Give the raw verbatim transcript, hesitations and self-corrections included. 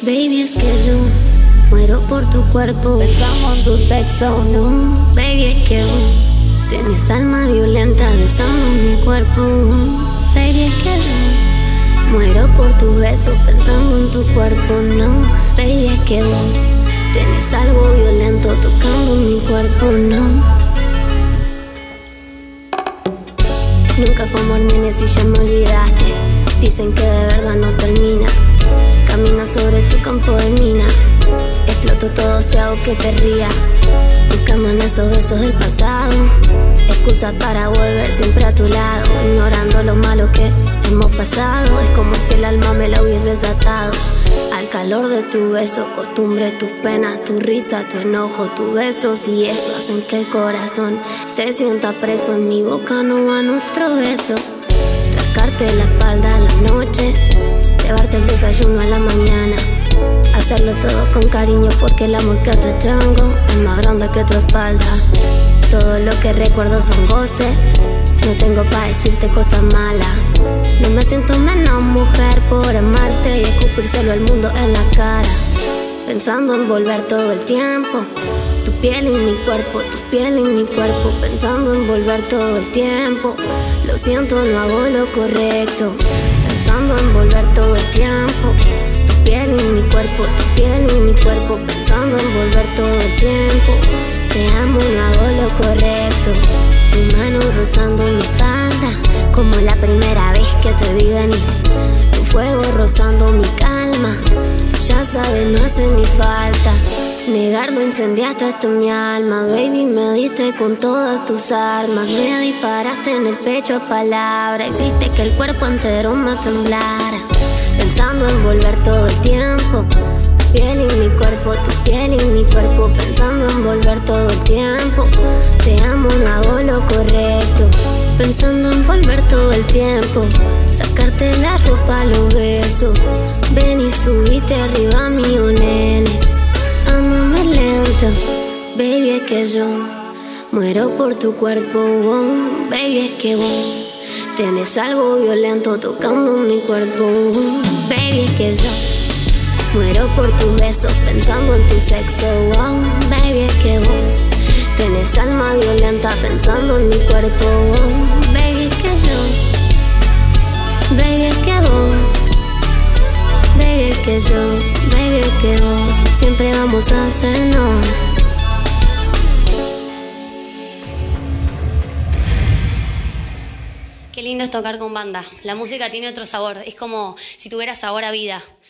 Baby, es que yo muero por tu cuerpo, pensamos en tu sexo. no, baby, es que vos tienes alma violenta besando mi cuerpo. Baby, es que yo muero por tus besos pensando en tu cuerpo. No, baby, es que vos tienes algo violento tocando mi cuerpo. No, nunca fue amor, nene, si ya me olvidaste. Dicen que de verdad no termina. Camina sobre tu campo de mina. Exploto todo si hago que te ría. Buscando en esos besos del pasado excusas para volver siempre a tu lado, ignorando lo malo que hemos pasado. Es como si el alma me la hubieses atado al calor de tu beso, costumbre, tus penas, tu risa, tu enojo, tus besos. Y eso hacen que el corazón se sienta preso. En mi boca no van otro beso. Rascarte la espalda a la noche, llevarte el desayuno a la mañana, hacerlo todo con cariño porque el amor que te tengo es más grande que tu espalda. Todo lo que recuerdo son goces, no tengo pa' decirte cosas malas. No me siento menos mujer por amarte y escupírselo al mundo en la cara. Pensando en volver todo el tiempo, tu piel en mi cuerpo, tu piel en mi cuerpo. Pensando en volver todo el tiempo, lo siento, no hago lo correcto. Pensando en volver todo el tiempo, tu piel en mi cuerpo, tu piel en mi cuerpo. Pensando en volver todo el tiempo, te amo, no hago lo correcto. Tu mano rozando mi espalda, como la primera vez que te vi venir. Tu fuego rozando mi calma, ya sabes, no hace ni falta negarlo, incendiaste hasta mi alma. Baby, me diste con todas tus armas. Me disparaste en el pecho a palabras, hiciste que el cuerpo entero me temblara. Pensando en volver todo el tiempo, tu piel en mi cuerpo, tu piel en mi cuerpo. Pensando en volver todo el tiempo, te amo, no hago lo correcto. Pensando en volver todo el tiempo, sacarte la ropa, los besos. Ven y subite arriba mío, nene, ámame lento. Baby, es que yo muero por tu cuerpo, oh. Baby, es que vos tienes algo violento tocando mi cuerpo, oh. Baby, es que yo muero por tus besos pensando en tu sexo, oh. Baby, es que vos tienes alma violenta pensando en mi cuerpo, oh. Baby, es que yo, baby, es que vos, baby, es que yo, baby, es que vos, siempre vamos a hacernos. Qué lindo es tocar con banda. La música tiene otro sabor. Es como si tuviera sabor a vida.